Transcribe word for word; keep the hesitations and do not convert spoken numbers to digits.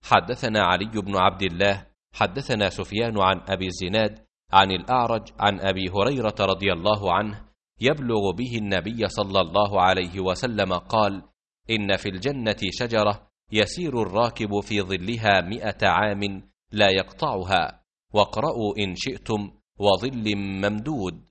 حدثنا علي بن عبد الله حدثنا سفيان عن أبي الزناد عن الأعرج عن أبي هريرة رضي الله عنه يبلغ به النبي صلى الله عليه وسلم قال: إن في الجنة شجرة يسير الراكب في ظلها مئة عام لا يقطعها، واقرأوا إن شئتم: وظل ممدود.